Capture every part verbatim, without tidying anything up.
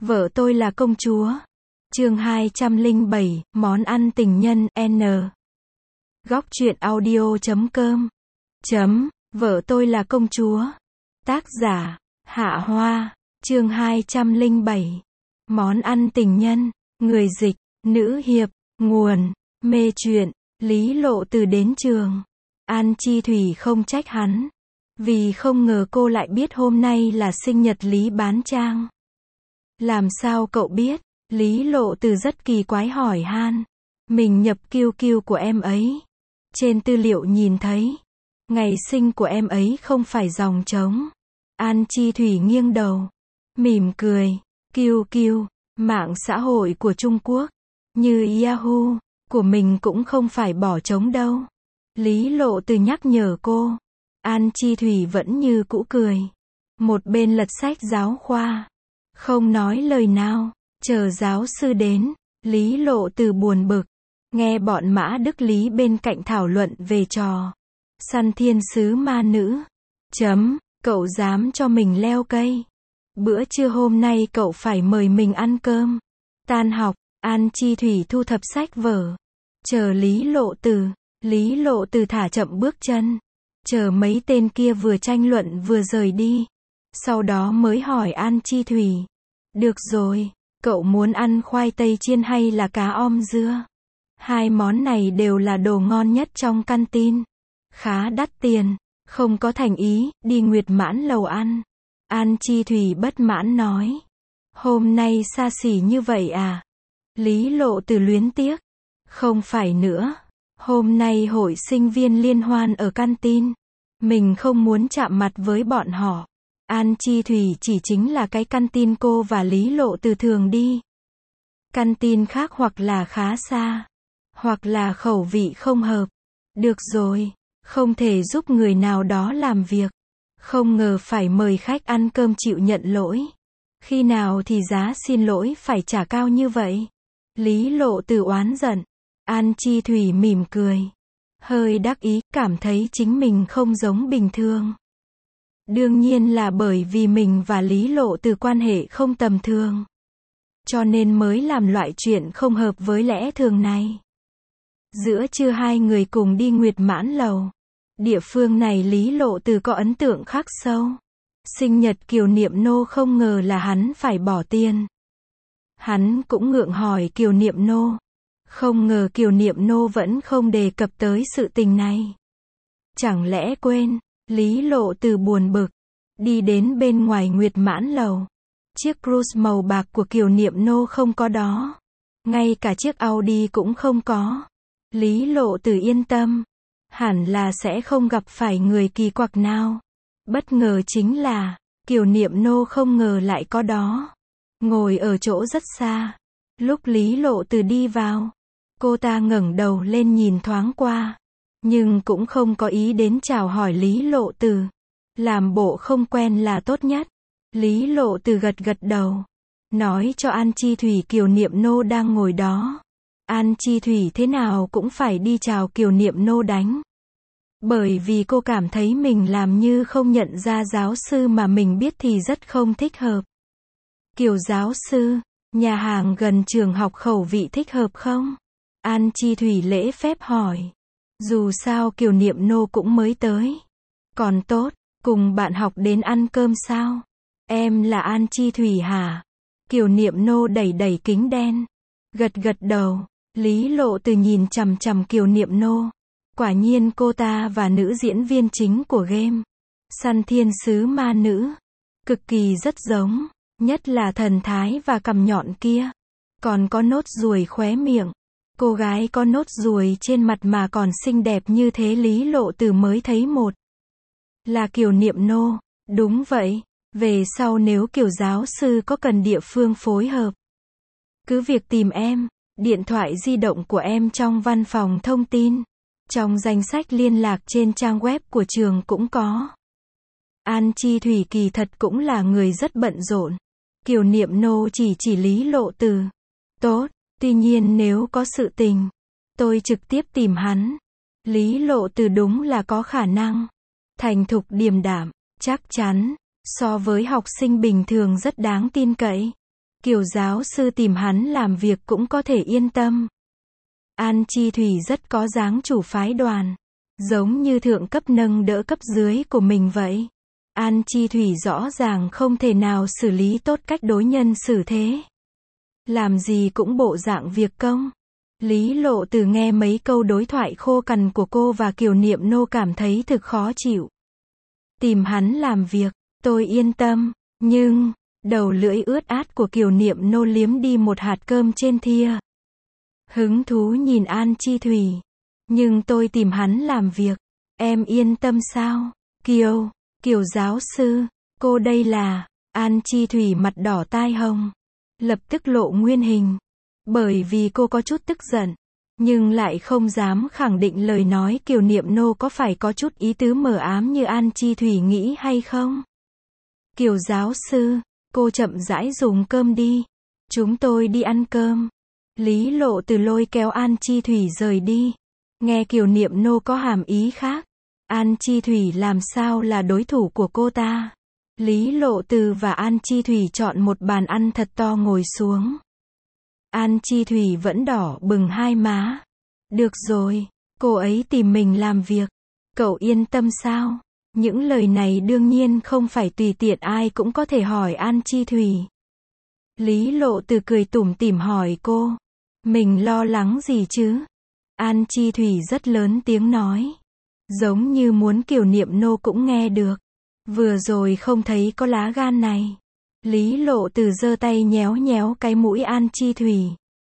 Vợ tôi là công chúa. Chương hai trăm lẻ bảy, món ăn tình nhân, N. Góc truyện audio chấm com. Chấm, vợ tôi là công chúa. Tác giả, Hạ Hoa. Chương hai trăm lẻ bảy. Món ăn tình nhân. Người dịch, nữ hiệp. Nguồn, mê truyện. Lý Lộ Từ đến trường. An Chi Thủy không trách hắn, vì không ngờ cô lại biết hôm nay là sinh nhật Lý Bán Trang. Làm sao cậu biết? Lý Lộ Từ rất kỳ quái hỏi han. Mình nhập Q Q của em ấy. Trên tư liệu nhìn thấy, ngày sinh của em ấy không phải dòng trống. An Chi Thủy nghiêng đầu, mỉm cười. Q Q, mạng xã hội của Trung Quốc, như Yahoo, của mình cũng không phải bỏ trống đâu. Lý Lộ Từ nhắc nhở cô. An Chi Thủy vẫn như cũ cười. Một bên lật sách giáo khoa, không nói lời nào. Chờ giáo sư đến, Lý Lộ Từ buồn bực. Nghe bọn Mã Đức Lý bên cạnh thảo luận về trò săn thiên sứ ma nữ. Chấm, cậu dám cho mình leo cây. Bữa trưa hôm nay cậu phải mời mình ăn cơm. Tan học, An Chi Thủy thu thập sách vở. Chờ Lý Lộ Từ. Lý Lộ Từ thả chậm bước chân. Chờ mấy tên kia vừa tranh luận vừa rời đi. Sau đó mới hỏi An Chi Thủy. Được rồi, cậu muốn ăn khoai tây chiên hay là cá om dưa? Hai món này đều là đồ ngon nhất trong căn tin. Khá đắt tiền, không có thành ý, đi Nguyệt Mãn lầu ăn. An Chi Thủy bất mãn nói. Hôm nay xa xỉ như vậy à? Lý Lộ Từ luyến tiếc. Không phải nữa. Hôm nay hội sinh viên liên hoan ở căn tin. Mình không muốn chạm mặt với bọn họ. An Chi Thủy chỉ chính là cái căn tin cô và Lý Lộ Từ thường đi. Căn tin khác hoặc là khá xa, hoặc là khẩu vị không hợp. Được rồi, không thể giúp người nào đó làm việc. Không ngờ phải mời khách ăn cơm chịu nhận lỗi. Khi nào thì giá xin lỗi phải trả cao như vậy? Lý Lộ Từ oán giận. An Chi Thủy mỉm cười, hơi đắc ý, cảm thấy chính mình không giống bình thường. Đương nhiên là bởi vì mình và Lý Lộ Từ quan hệ không tầm thường, cho nên mới làm loại chuyện không hợp với lẽ thường này. Giữa trưa hai người cùng đi Nguyệt Mãn lầu. Địa phương này Lý Lộ Từ có ấn tượng khắc sâu. Sinh nhật Kiều Niệm Nô không ngờ là hắn phải bỏ tiền. Hắn cũng ngượng hỏi Kiều Niệm Nô. Không ngờ Kiều Niệm Nô vẫn không đề cập tới sự tình này. Chẳng lẽ quên? Lý Lộ Từ buồn bực. Đi đến bên ngoài Nguyệt Mãn lầu. Chiếc Cruze màu bạc của Kiều Niệm Nô không có đó. Ngay cả chiếc Audi cũng không có. Lý Lộ Từ yên tâm. Hẳn là sẽ không gặp phải người kỳ quặc nào. Bất ngờ chính là, Kiều Niệm Nô không ngờ lại có đó. Ngồi ở chỗ rất xa. Lúc Lý Lộ Từ đi vào, cô ta ngẩng đầu lên nhìn thoáng qua, nhưng cũng không có ý đến chào hỏi Lý Lộ Từ. Làm bộ không quen là tốt nhất. Lý Lộ Từ gật gật đầu, nói cho An Chi Thủy Kiều Niệm Nô đang ngồi đó. An Chi Thủy thế nào cũng phải đi chào Kiều Niệm Nô đánh. Bởi vì cô cảm thấy mình làm như không nhận ra giáo sư mà mình biết thì rất không thích hợp. Kiều giáo sư, nhà hàng gần trường học khẩu vị thích hợp không? An Chi Thủy lễ phép hỏi. Dù sao Kiều Niệm Nô cũng mới tới. Còn tốt, cùng bạn học đến ăn cơm sao? Em là An Chi Thủy hả? Kiều Niệm Nô đẩy đẩy kính đen. Gật gật đầu. Lý Lộ Từ nhìn chằm chằm Kiều Niệm Nô. Quả nhiên cô ta và nữ diễn viên chính của game săn thiên sứ ma nữ cực kỳ rất giống. Nhất là thần thái và cằm nhọn kia. Còn có nốt ruồi khóe miệng. Cô gái có nốt ruồi trên mặt mà còn xinh đẹp như thế Lý Lộ Từ mới thấy một. Là Kiều Niệm Nô. Đúng vậy. Về sau nếu Kiều giáo sư có cần địa phương phối hợp, cứ việc tìm em. Điện thoại di động của em trong văn phòng thông tin. Trong danh sách liên lạc trên trang web của trường cũng có. An Chi Thủy kỳ thật cũng là người rất bận rộn. Kiều Niệm Nô chỉ chỉ Lý Lộ Từ. Tốt, tuy nhiên nếu có sự tình, tôi trực tiếp tìm hắn. Lý Lộ Từ đúng là có khả năng. Thành thục điềm đạm, chắc chắn, so với học sinh bình thường rất đáng tin cậy. Kiều giáo sư tìm hắn làm việc cũng có thể yên tâm. An Chi Thủy rất có dáng chủ phái đoàn. Giống như thượng cấp nâng đỡ cấp dưới của mình vậy. An Chi Thủy rõ ràng không thể nào xử lý tốt cách đối nhân xử thế. Làm gì cũng bộ dạng việc công. Lý Lộ Từ nghe mấy câu đối thoại khô cằn của cô và Kiều Niệm Nô cảm thấy thực khó chịu. Tìm hắn làm việc, tôi yên tâm, nhưng, đầu lưỡi ướt át của Kiều Niệm Nô liếm đi một hạt cơm trên thìa. Hứng thú nhìn An Chi Thủy. Nhưng tôi tìm hắn làm việc, em yên tâm sao? Kiều, Kiều giáo sư, cô đây là, An Chi Thủy mặt đỏ tai hồng. Lập tức lộ nguyên hình. Bởi vì cô có chút tức giận, nhưng lại không dám khẳng định lời nói Kiều Niệm Nô có phải có chút ý tứ mờ ám như An Chi Thủy nghĩ hay không. Kiều giáo sư, cô chậm rãi dùng cơm đi. Chúng tôi đi ăn cơm. Lý Lộ Từ lôi kéo An Chi Thủy rời đi. Nghe Kiều Niệm Nô có hàm ý khác. An Chi Thủy làm sao là đối thủ của cô ta. Lý Lộ Từ và An Chi Thủy chọn một bàn ăn thật to ngồi xuống. An Chi Thủy vẫn đỏ bừng hai má. Được rồi, cô ấy tìm mình làm việc. Cậu yên tâm sao? Những lời này đương nhiên không phải tùy tiện ai cũng có thể hỏi An Chi Thủy. Lý Lộ Từ cười tủm tỉm hỏi cô. Mình lo lắng gì chứ? An Chi Thủy rất lớn tiếng nói. Giống như muốn Kiều Niệm Nô cũng nghe được. Vừa rồi không thấy có lá gan này. Lý Lộ Từ giơ tay nhéo nhéo cái mũi An Chi Thủy.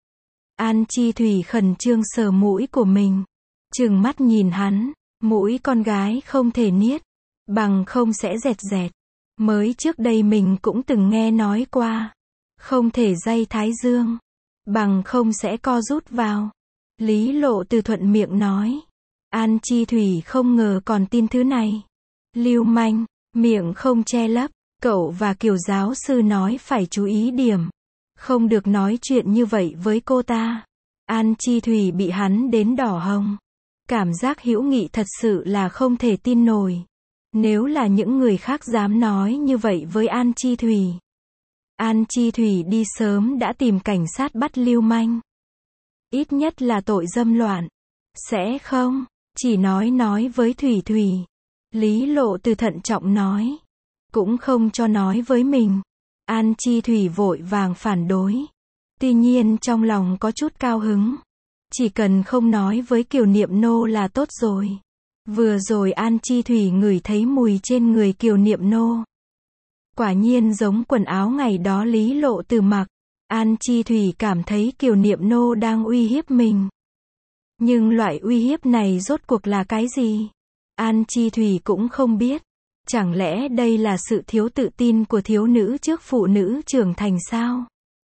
An Chi Thủy khẩn trương sờ mũi của mình. Trừng mắt nhìn hắn. Mũi con gái không thể niết. Bằng không sẽ dẹt dẹt. Mới trước đây mình cũng từng nghe nói qua. Không thể day thái dương. Bằng không sẽ co rút vào. Lý Lộ Từ thuận miệng nói. An Chi Thủy không ngờ còn tin thứ này. Lưu manh, miệng không che lấp. Cậu và Kiều giáo sư nói phải chú ý điểm. Không được nói chuyện như vậy với cô ta. An Chi Thủy bị hắn đến đỏ hồng. Cảm giác hữu nghị thật sự là không thể tin nổi. Nếu là những người khác dám nói như vậy với An Chi Thủy. An Chi Thủy đi sớm đã tìm cảnh sát bắt lưu manh. Ít nhất là tội dâm loạn. Sẽ không, chỉ nói nói với Thủy Thủy. Lý Lộ Từ thận trọng nói. Cũng không cho nói với mình. An Chi Thủy vội vàng phản đối. Tuy nhiên trong lòng có chút cao hứng. Chỉ cần không nói với Kiều Niệm Nô là tốt rồi. Vừa rồi An Chi Thủy ngửi thấy mùi trên người Kiều Niệm Nô. Quả nhiên giống quần áo ngày đó Lý Lộ Từ mặc. An Chi Thủy cảm thấy Kiều Niệm Nô đang uy hiếp mình. Nhưng loại uy hiếp này rốt cuộc là cái gì? An Chi Thủy cũng không biết. Chẳng lẽ đây là sự thiếu tự tin của thiếu nữ trước phụ nữ trưởng thành sao?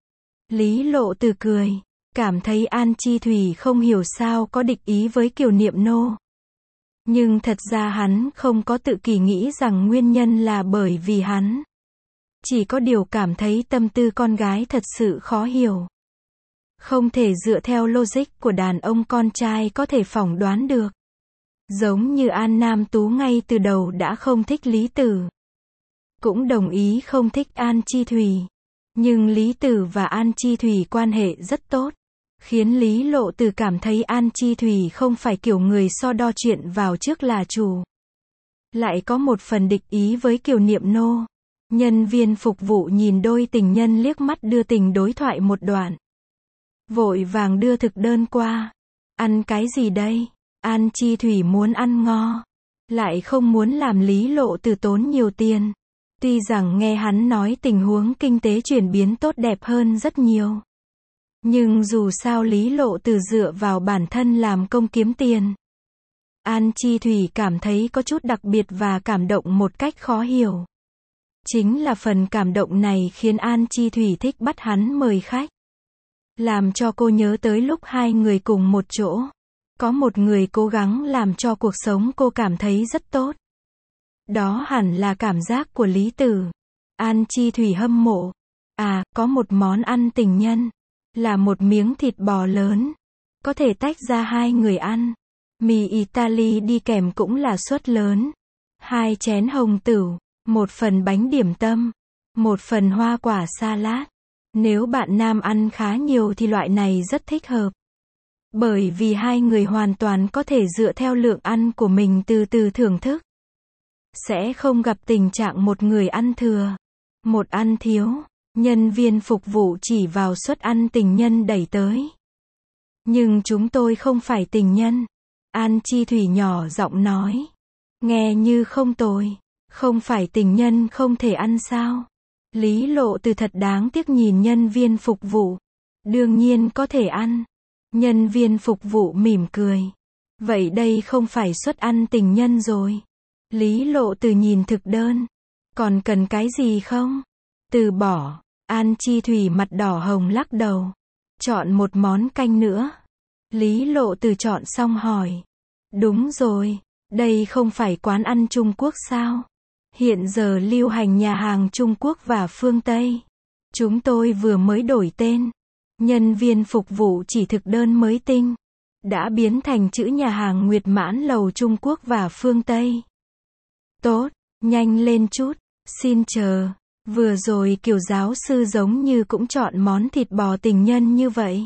Lý Lộ Từ cười. Cảm thấy An Chi Thủy không hiểu sao có địch ý với Kiều Niệm Nô. Nhưng thật ra hắn không có tự kỷ nghĩ rằng nguyên nhân là bởi vì hắn. Chỉ có điều cảm thấy tâm tư con gái thật sự khó hiểu. Không thể dựa theo logic của đàn ông con trai có thể phỏng đoán được. Giống như An Nam Tú ngay từ đầu đã không thích Lý Tử. Cũng đồng ý không thích An Chi Thủy. Nhưng Lý Tử và An Chi Thủy quan hệ rất tốt. Khiến Lý Lộ Từ cảm thấy An Chi Thủy không phải kiểu người so đo chuyện vào trước là chủ. Lại có một phần địch ý với Kiều Niệm Nô. Nhân viên phục vụ nhìn đôi tình nhân liếc mắt đưa tình đối thoại một đoạn. Vội vàng đưa thực đơn qua. Ăn cái gì đây? An Chi Thủy muốn ăn ngo. Lại không muốn làm Lý Lộ Từ tốn nhiều tiền. Tuy rằng nghe hắn nói tình huống kinh tế chuyển biến tốt đẹp hơn rất nhiều. Nhưng dù sao Lý Lộ Từ dựa vào bản thân làm công kiếm tiền. An Chi Thủy cảm thấy có chút đặc biệt và cảm động một cách khó hiểu. Chính là phần cảm động này khiến An Chi Thủy thích bắt hắn mời khách. Làm cho cô nhớ tới lúc hai người cùng một chỗ. Có một người cố gắng làm cho cuộc sống cô cảm thấy rất tốt. Đó hẳn là cảm giác của Lý Tử. An Chi Thủy hâm mộ. À, có một món ăn tình nhân. Là một miếng thịt bò lớn. Có thể tách ra hai người ăn. Mì Italy đi kèm cũng là suất lớn. Hai chén hồng tửu. Một phần bánh điểm tâm. Một phần hoa quả salad. Nếu bạn nam ăn khá nhiều thì loại này rất thích hợp. Bởi vì hai người hoàn toàn có thể dựa theo lượng ăn của mình từ từ thưởng thức. Sẽ không gặp tình trạng một người ăn thừa, một ăn thiếu. Nhân viên phục vụ chỉ vào suất ăn tình nhân đẩy tới. Nhưng chúng tôi không phải tình nhân. An Chi Thủy nhỏ giọng nói. Nghe như không tồi. Không phải tình nhân không thể ăn sao? Lý Lộ Từ thật đáng tiếc nhìn nhân viên phục vụ. Đương nhiên có thể ăn. Nhân viên phục vụ mỉm cười. Vậy đây không phải suất ăn tình nhân rồi. Lý Lộ Từ nhìn thực đơn. Còn cần cái gì không? Từ bỏ. An Chi Thủy mặt đỏ hồng lắc đầu. Chọn một món canh nữa. Lý Lộ Từ chọn xong hỏi. Đúng rồi, đây không phải quán ăn Trung Quốc sao? Hiện giờ lưu hành nhà hàng Trung Quốc và phương Tây. Chúng tôi vừa mới đổi tên. Nhân viên phục vụ chỉ thực đơn mới tinh. Đã biến thành chữ nhà hàng Nguyệt Mãn Lầu Trung Quốc và phương Tây. Tốt, nhanh lên chút, xin chờ. Vừa rồi Kiều giáo sư giống như cũng chọn món thịt bò tình nhân như vậy.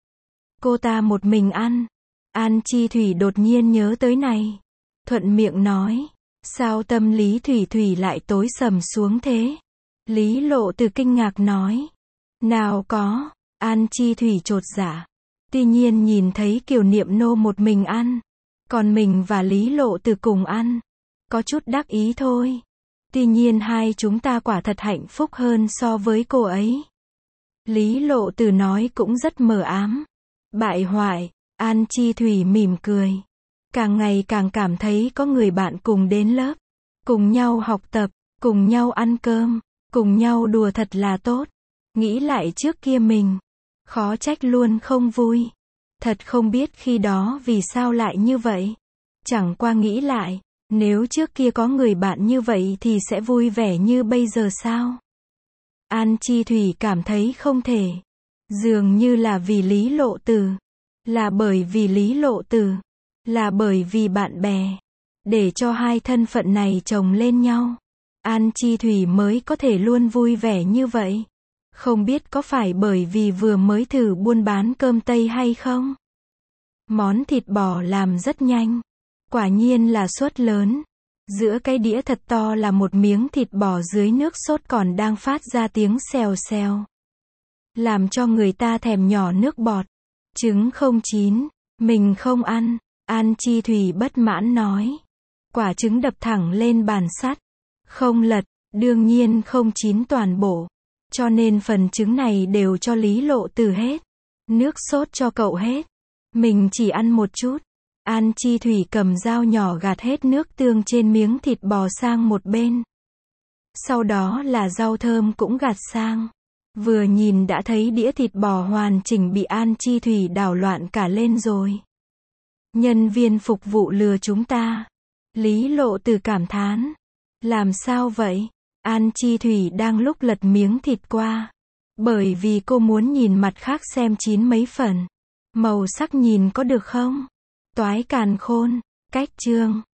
Cô ta một mình ăn. An Chi Thủy đột nhiên nhớ tới này. Thuận miệng nói. Sao tâm lý Thủy Thủy lại tối sầm xuống thế? Lý Lộ Từ kinh ngạc nói. Nào có. An Chi Thủy chột dạ. Tuy nhiên nhìn thấy Kiều Niệm Nô một mình ăn. Còn mình và Lý Lộ Từ cùng ăn. Có chút đắc ý thôi. Tuy nhiên hai chúng ta quả thật hạnh phúc hơn so với cô ấy. Lý Lộ Từ nói cũng rất mờ ám. Bại hoại. An Chi Thủy mỉm cười. Càng ngày càng cảm thấy có người bạn cùng đến lớp. Cùng nhau học tập. Cùng nhau ăn cơm. Cùng nhau đùa thật là tốt. Nghĩ lại trước kia mình. Khó trách luôn không vui. Thật không biết khi đó vì sao lại như vậy. Chẳng qua nghĩ lại. Nếu trước kia có người bạn như vậy thì sẽ vui vẻ như bây giờ sao? An Chi Thủy cảm thấy không thể. Dường như là vì Lý Lộ Từ. Là bởi vì Lý Lộ Từ. Là bởi vì bạn bè. Để cho hai thân phận này chồng lên nhau. An Chi Thủy mới có thể luôn vui vẻ như vậy. Không biết có phải bởi vì vừa mới thử buôn bán cơm Tây hay không? Món thịt bò làm rất nhanh. Quả nhiên là suất lớn. Giữa cái đĩa thật to là một miếng thịt bò dưới nước sốt còn đang phát ra tiếng xèo xèo. Làm cho người ta thèm nhỏ nước bọt. Trứng không chín. Mình không ăn. An Chi Thủy bất mãn nói. Quả trứng đập thẳng lên bàn sắt. Không lật. Đương nhiên không chín toàn bộ. Cho nên phần trứng này đều cho Lý Lộ Từ hết. Nước sốt cho cậu hết. Mình chỉ ăn một chút. An Chi Thủy cầm dao nhỏ gạt hết nước tương trên miếng thịt bò sang một bên. Sau đó là rau thơm cũng gạt sang. Vừa nhìn đã thấy đĩa thịt bò hoàn chỉnh bị An Chi Thủy đảo loạn cả lên rồi. Nhân viên phục vụ lừa chúng ta. Lý Lộ Từ cảm thán. Làm sao vậy? An Chi Thủy đang lúc lật miếng thịt qua. Bởi vì cô muốn nhìn mặt khác xem chín mấy phần. Màu sắc nhìn có được không? Toái càn khôn. Cách chương.